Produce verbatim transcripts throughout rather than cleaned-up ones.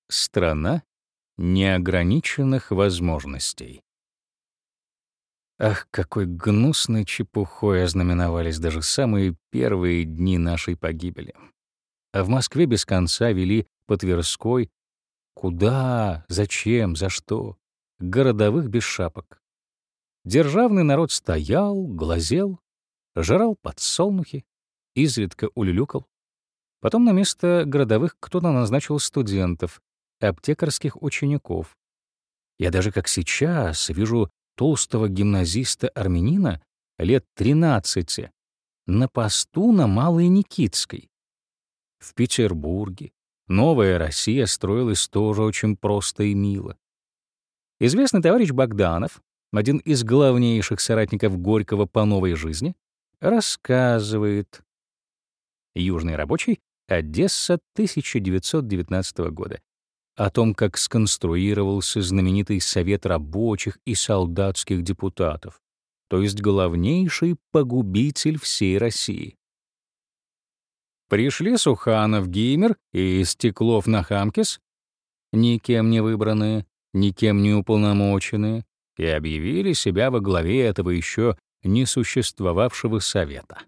Страна неограниченных возможностей. Ах, какой гнусной чепухой ознаменовались даже самые первые дни нашей погибели. А в Москве без конца вели по Тверской куда, зачем, за что, городовых без шапок. Державный народ стоял, глазел, жрал подсолнухи, изредка улюлюкал. Потом на место городовых кто-то назначил студентов, аптекарских учеников. Я даже как сейчас вижу толстого гимназиста-армянина лет тринадцати на посту на Малой Никитской. В Петербурге новая Россия строилась тоже очень просто и мило. Известный товарищ Богданов, один из главнейших соратников Горького по новой жизни, рассказывает. Южный рабочий, Одесса, тысяча девятьсот девятнадцатого года. О том, как сконструировался знаменитый Совет рабочих и солдатских депутатов, то есть главнейший погубитель всей России. Пришли Суханов, Геймер и Стеклов-Нахамкис, никем не выбранные, никем не уполномоченные, и объявили себя во главе этого еще не существовавшего совета.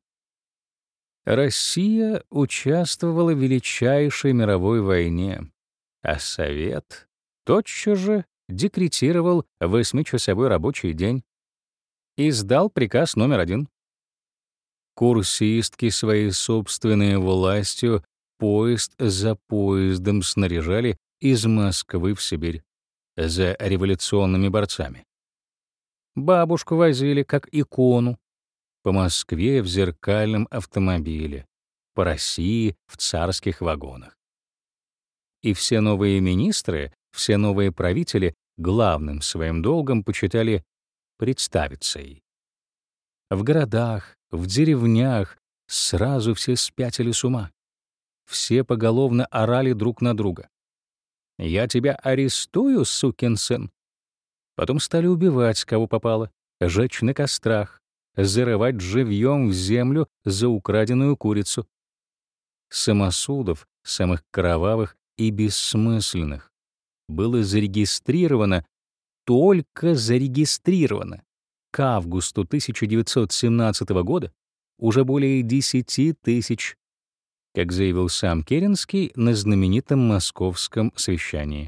Россия участвовала в величайшей мировой войне, а Совет тотчас же декретировал восьмичасовой рабочий день. Издал приказ номер один. Курсистки своей собственной властью поезд за поездом снаряжали из Москвы в Сибирь за революционными борцами. Бабушку возили как икону по Москве в зеркальном автомобиле, по России в царских вагонах. И все новые министры, все новые правители главным своим долгом почитали представиться ей. В городах, в деревнях сразу все спятили с ума. Все поголовно орали друг на друга. «Я тебя арестую, сукин сын!» Потом стали убивать, кого попало, жечь на кострах, зарывать живьем в землю за украденную курицу. Самосудов, самых кровавых и бессмысленных, было зарегистрировано, только зарегистрировано, к августу тысяча девятьсот семнадцатого года уже более десяти тысяч, как заявил сам Керенский на знаменитом московском совещании.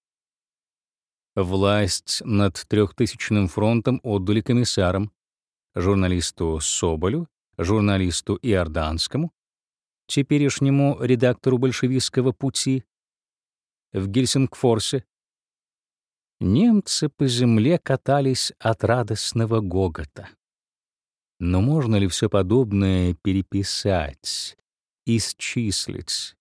Власть над трехтысячным фронтом отдали комиссарам, журналисту Соболю, журналисту Иорданскому, теперешнему редактору большевистского «Пути», в Гельсингфорсе. Немцы по земле катались от радостного гогота. Но можно ли все подобное переписать, исчислить?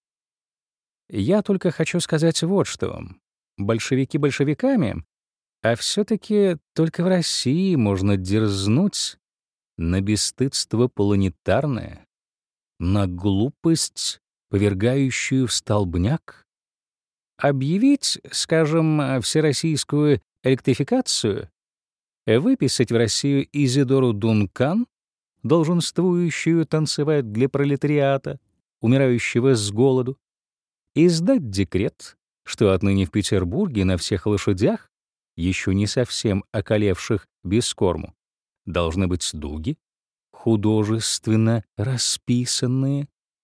Я только хочу сказать вот что. Большевики большевиками, а все-таки только в России можно дерзнуть на бесстыдство планетарное, на глупость, повергающую в столбняк. Объявить, скажем, всероссийскую электрификацию, выписать в Россию Изидору Дункан, долженствующую танцевать для пролетариата, умирающего с голоду, издать декрет, что отныне в Петербурге на всех лошадях, еще не совсем околевших без корму, должны быть дуги, художественно расписанные.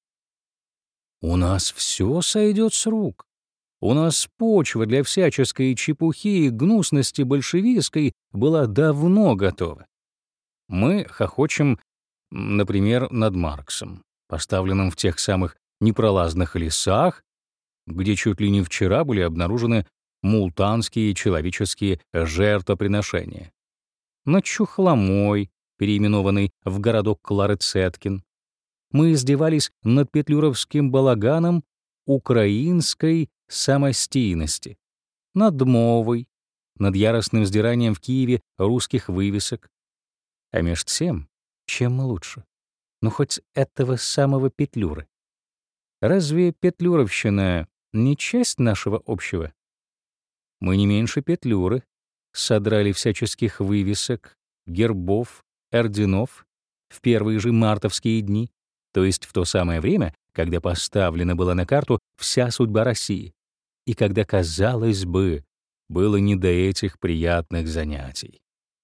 У нас все сойдет с рук. У нас почва для всяческой чепухи и гнусности большевистской была давно готова. Мы хохочем, например, над Марксом, поставленным в тех самых непролазных лесах, где чуть ли не вчера были обнаружены мултанские человеческие жертвоприношения, над Чухломой, переименованный в городок Клары Цеткин. Мы издевались над петлюровским балаганом украинской самостийности, над мовой, над яростным сдиранием в Киеве русских вывесок. А меж тем, чем лучше? Ну, хоть этого самого Петлюры. Разве петлюровщина не часть нашего общего? Мы не меньше Петлюры содрали всяческих вывесок, гербов, орденов в первые же мартовские дни, то есть в то самое время, когда поставлена была на карту вся судьба России. и когда, казалось бы, было не до этих приятных занятий.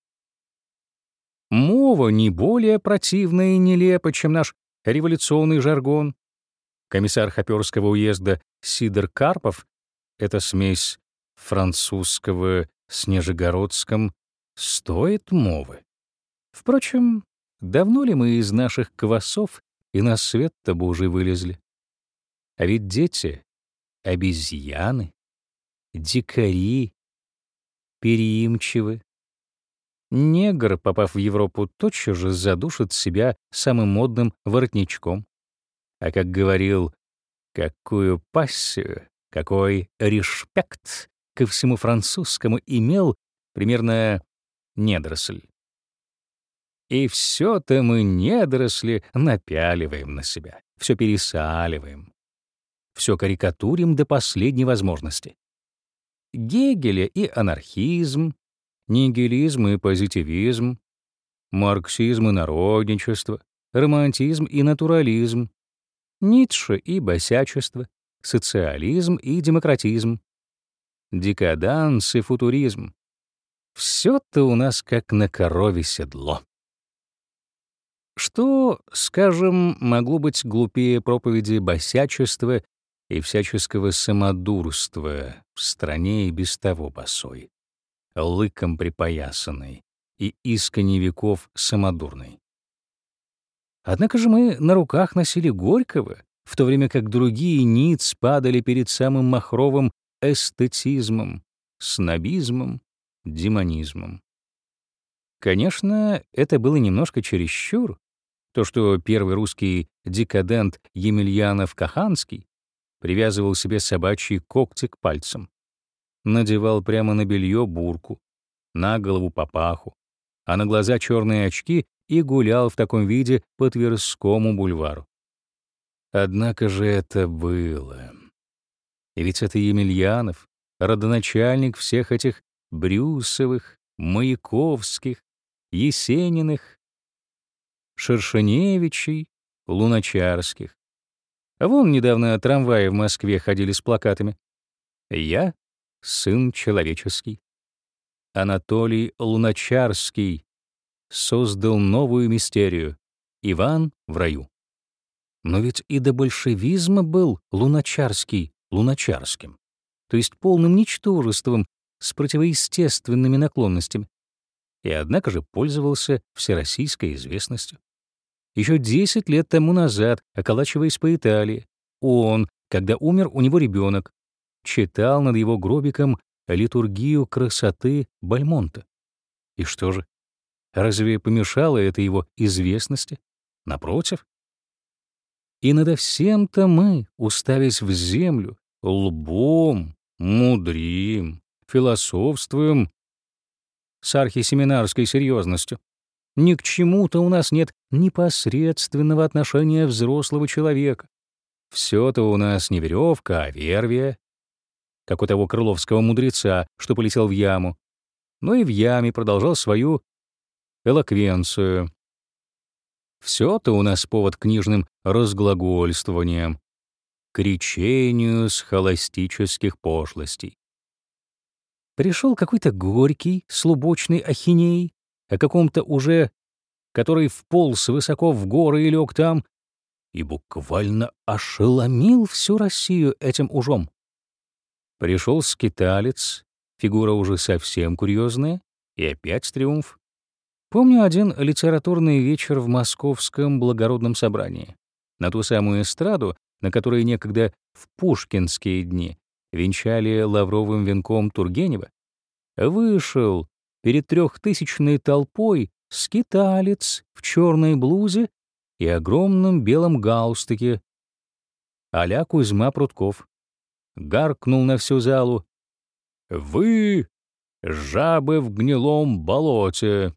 Мова не более противна и нелепа, чем наш революционный жаргон. Комиссар Хоперского уезда Сидор Карпов — это смесь французского с нижегородским, стоит мовы. Впрочем, давно ли мы из наших квасов и на свет-то Божий вылезли? А ведь дети — обезьяны, дикари, переимчивы. Негр, попав в Европу, тотчас же задушит себя самым модным воротничком. А как говорил, какую пассию, какой респект ко всему французскому имел примерно недоросль. И все-то мы, недоросли, напяливаем на себя, все пересаливаем, все карикатурим до последней возможности. Гегеля и анархизм, нигилизм и позитивизм, марксизм и народничество, романтизм и натурализм, Ницше и босячество, социализм и демократизм, декаданс и футуризм. Все-то у нас как на корове седло. Что, скажем, могло быть глупее проповеди босячества и всяческого самодурства в стране и без того босой, лыком припоясанной и искони веков самодурной? Однако же мы на руках носили Горького, в то время как другие ниц падали перед самым махровым эстетизмом, снобизмом, демонизмом. Конечно, это было немножко чересчур, то, что первый русский декадент Емельянов-Каханский привязывал себе собачьи когти к пальцам, надевал прямо на белье бурку, на голову папаху, а на глаза черные очки и гулял в таком виде по Тверскому бульвару. Однако же это было. И ведь это Емельянов, родоначальник всех этих Брюсовых, Маяковских, Есениных, Шершеневичей, Луначарских. А вон недавно трамваи в Москве ходили с плакатами: «Я — сын человеческий». Анатолий Луначарский создал новую мистерию — Иван в раю. Но ведь и до большевизма был Луначарский Луначарским, то есть полным ничтожеством с противоестественными наклонностями, и однако же пользовался всероссийской известностью. Еще десять лет тому назад, околачиваясь по Италии, он, когда умер у него ребенок, читал над его гробиком литургию красоты Бальмонта. И что же? Разве помешало это его известности? Напротив. И надо всем-то мы, уставясь в землю, лбом, мудрим, философствуем с архисеминарской серьезностью. Ни к чему-то у нас нет непосредственного отношения взрослого человека. Все-то у нас не веревка, а вервия, как у того крыловского мудреца, что полетел в яму, но и в яме продолжал свою элоквенцию. Все-то у нас повод к книжным разглагольствованиям, к речению схоластических пошлостей. Пришел какой-то Горький с лубочной ахинеей о каком-то уже, который вполз высоко в горы и лег там, и буквально ошеломил всю Россию этим ужом. Пришел скиталец, фигура уже совсем курьезная, и опять триумф. Помню один литературный вечер в Московском благородном собрании. На ту самую эстраду, на которой некогда в пушкинские дни венчали лавровым венком Тургенева, вышел перед трехтысячной толпой скиталец в черной блузе и огромном белом галстуке а-ля Кузьма Прутков. Гаркнул на всю залу: «Вы — жабы в гнилом болоте!»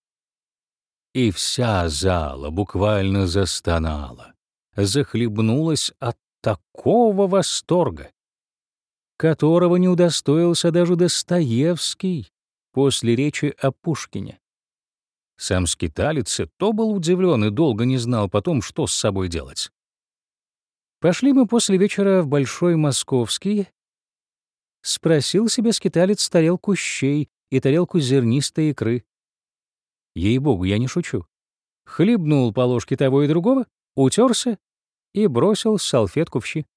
И вся зала буквально застонала, захлебнулась от такого восторга, которого не удостоился даже Достоевский после речи о Пушкине. Сам скиталец и то был удивлен и долго не знал потом, что с собой делать. Пошли мы после вечера в Большой Московский, Спросил себе скиталец тарелку щей и тарелку зернистой икры. Ей-богу, я не шучу. Хлебнул по ложке того и другого, утерся и бросил салфетку в щи.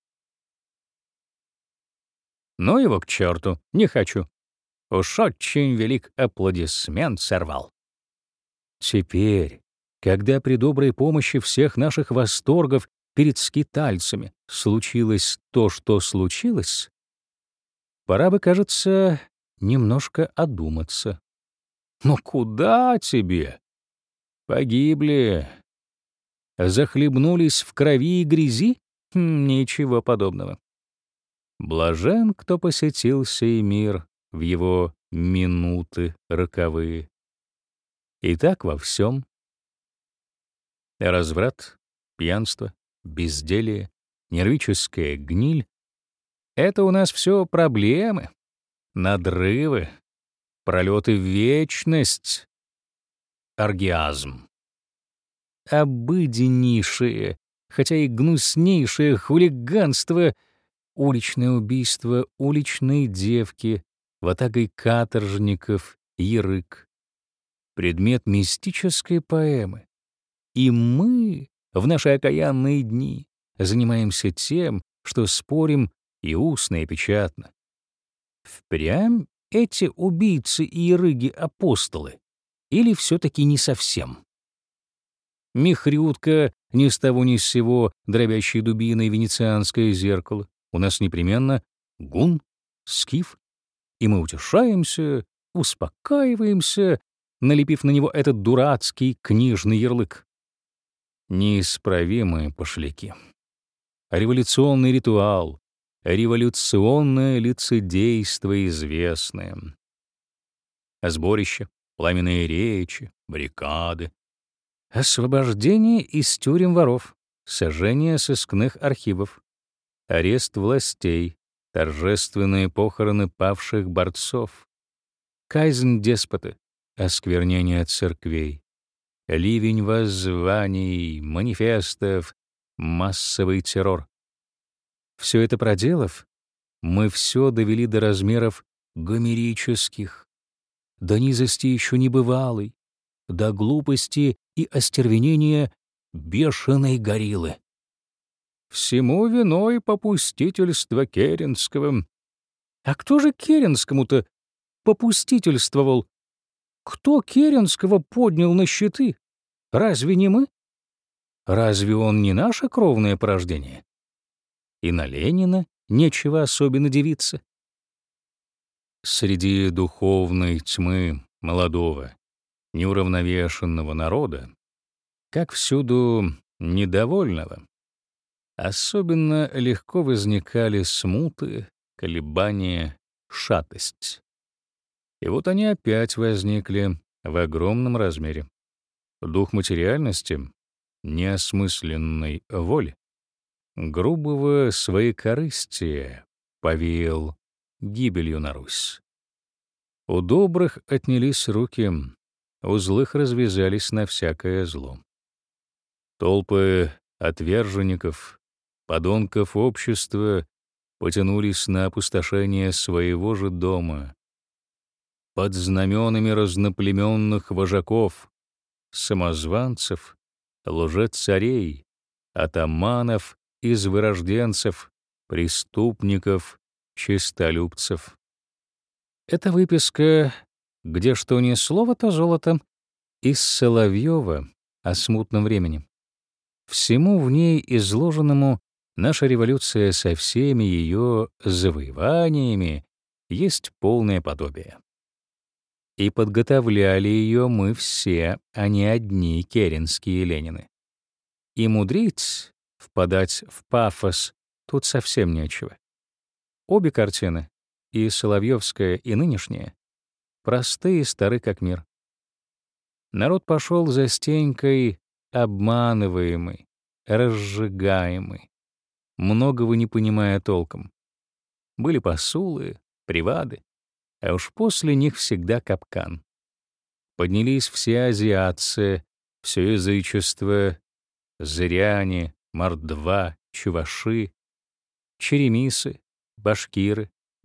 Ну его к черту, не хочу. Уж очень велик аплодисмент сорвал. Теперь, когда при доброй помощи всех наших восторгов перед скитальцами случилось то, что случилось, пора бы, кажется, немножко одуматься. Но куда тебе? Погибли. Захлебнулись в крови и грязи? Хм, ничего подобного. Блажен, кто посетил сей мир в его минуты роковые. И так во всем. Разврат, пьянство, безделие, нервическая гниль — это у нас все проблемы, надрывы, пролеты в вечность, оргиазм. Обыденнейшее, хотя и гнуснейшее хулиганство, уличное убийство уличной девки, ватагой каторжников, ярык. Предмет мистической поэмы. И мы в наши окаянные дни занимаемся тем, что спорим и устно, и печатно. Впрямь эти убийцы и ярыги-апостолы? Или все-таки не совсем? Михрютка ни с того ни с сего, дробящей дубиной венецианское зеркало. У нас непременно гун, скиф. И мы утешаемся, успокаиваемся, налепив на него этот дурацкий книжный ярлык. Неисправимые пошляки. Революционный ритуал, революционное лицедейство известное. Сборище, пламенные речи, баррикады. Освобождение из тюрем воров, сожжение сыскных архивов, арест властей, торжественные похороны павших борцов, казнь деспота, осквернение церквей, ливень воззваний, манифестов, массовый террор. Все это проделав, мы все довели до размеров гомерических, до низости еще небывалой, до глупости и остервенения бешеной гориллы. Всему виной попустительство Керенского. А кто же Керенскому-то попустительствовал? Кто Керенского поднял на щиты? Разве не мы? Разве он не наше кровное порождение? И на Ленина нечего особенно дивиться. Среди духовной тьмы молодого, неуравновешенного народа, как всюду недовольного, особенно легко возникали смуты, колебания, шатость. И вот они опять возникли в огромном размере. Дух материальности, неосмысленной воли, грубого своекорыстия повеял гибелью на Русь. У добрых отнялись руки, у злых развязались на всякое зло. Толпы отверженников, подонков общества потянулись на опустошение своего же дома. Под знаменами разноплеменных вожаков, самозванцев, лжецарей, атаманов, извырожденцев, преступников, честолюбцев. Эта выписка, где что ни слово, то золото, из Соловьева о смутном времени. Всему в ней изложенному наша революция со всеми ее завоеваниями есть полное подобие. И подготовляли ее мы все, а не одни керенские Ленины. И мудрить, впадать в пафос, тут совсем нечего. Обе картины, и соловьевская, и нынешняя, простые, стары как мир. Народ пошел за Стенькой обманываемый, разжигаемый, многого не понимая толком. Были посулы, привады, а уж после них всегда капкан. Поднялись все азиатцы, все язычество, зыряне, мордва, чуваши, черемисы, башкиры,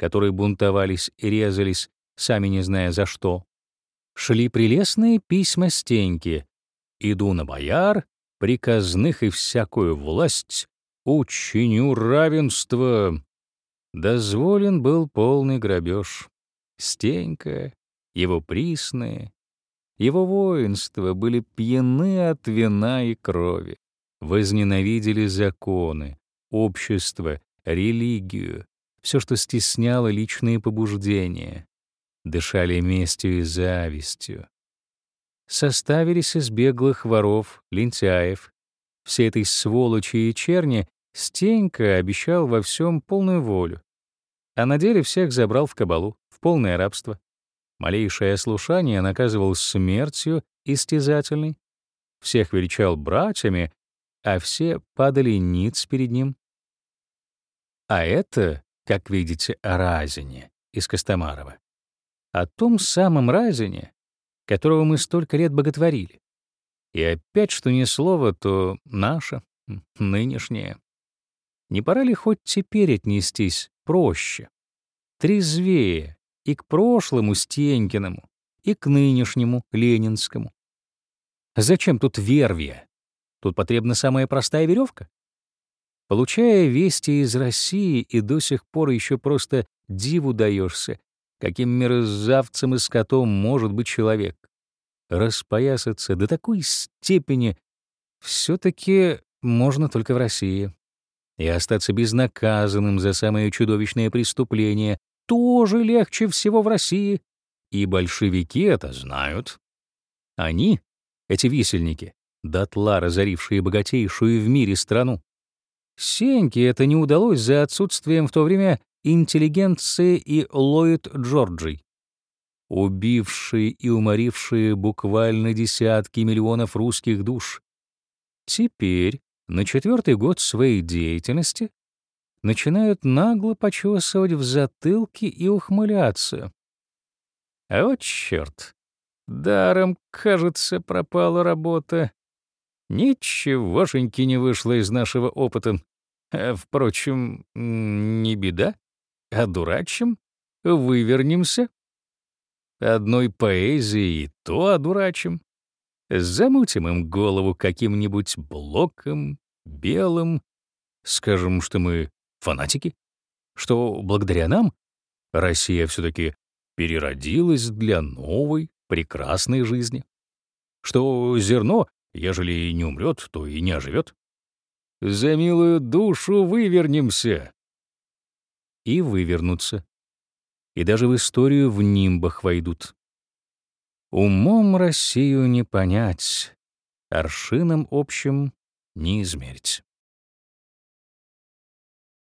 которые бунтовались и резались, сами не зная за что, шли прелестные письма Стеньки: «Иду на бояр, приказных и всякую власть, учиню равенство». Дозволен был полный грабеж. Стенька, его присные, его воинство были пьяны от вина и крови, возненавидели законы, общество, религию, все, что стесняло личные побуждения, дышали местью и завистью. Составились из беглых воров, лентяев. Всей этой сволочи и черни Стенька обещал во всем полную волю, а на деле всех забрал в кабалу, в полное рабство. Малейшее ослушание наказывал смертью истязательной, всех величал братьями, а все падали ниц перед ним. А это, как видите, о Разине из Костомарова. О том самом Разине, которого мы столько лет боготворили. И опять, что ни слова, то наше, нынешнее. Не пора ли хоть теперь отнестись проще, трезвее и к прошлому Стенькиному, и к нынешнему Ленинскому? Зачем тут вервия? Тут потребна самая простая веревка. Получая вести из России, и до сих пор еще просто диву даешься, каким мерзавцем и скотом может быть человек. Распоясаться до такой степени все-таки можно только в России. И остаться безнаказанным за самые чудовищные преступления тоже легче всего в России. И большевики это знают. Они, эти висельники, дотла разорившие богатейшую в мире страну. Сеньке это не удалось за отсутствием в то время интеллигенции и Ллойд Джорджей, убившие и уморившие буквально десятки миллионов русских душ. Теперь, на четвертый год своей деятельности, начинают нагло почесывать в затылке и ухмыляться. А вот черт! Даром, кажется, пропала работа. Ничегошеньки не вышло из нашего опыта. А, впрочем, не беда. Одурачим, вывернемся. Одной поэзией то одурачим. Замутим им голову каким-нибудь Блоком, Белым. Скажем, что мы фанатики, что благодаря нам Россия все-таки переродилась для новой, прекрасной жизни, что зерно, ежели и не умрет, то и не оживет. За милую душу вывернемся. И вывернутся. И даже в историю в нимбах войдут. Умом Россию не понять, аршином общим не измерить.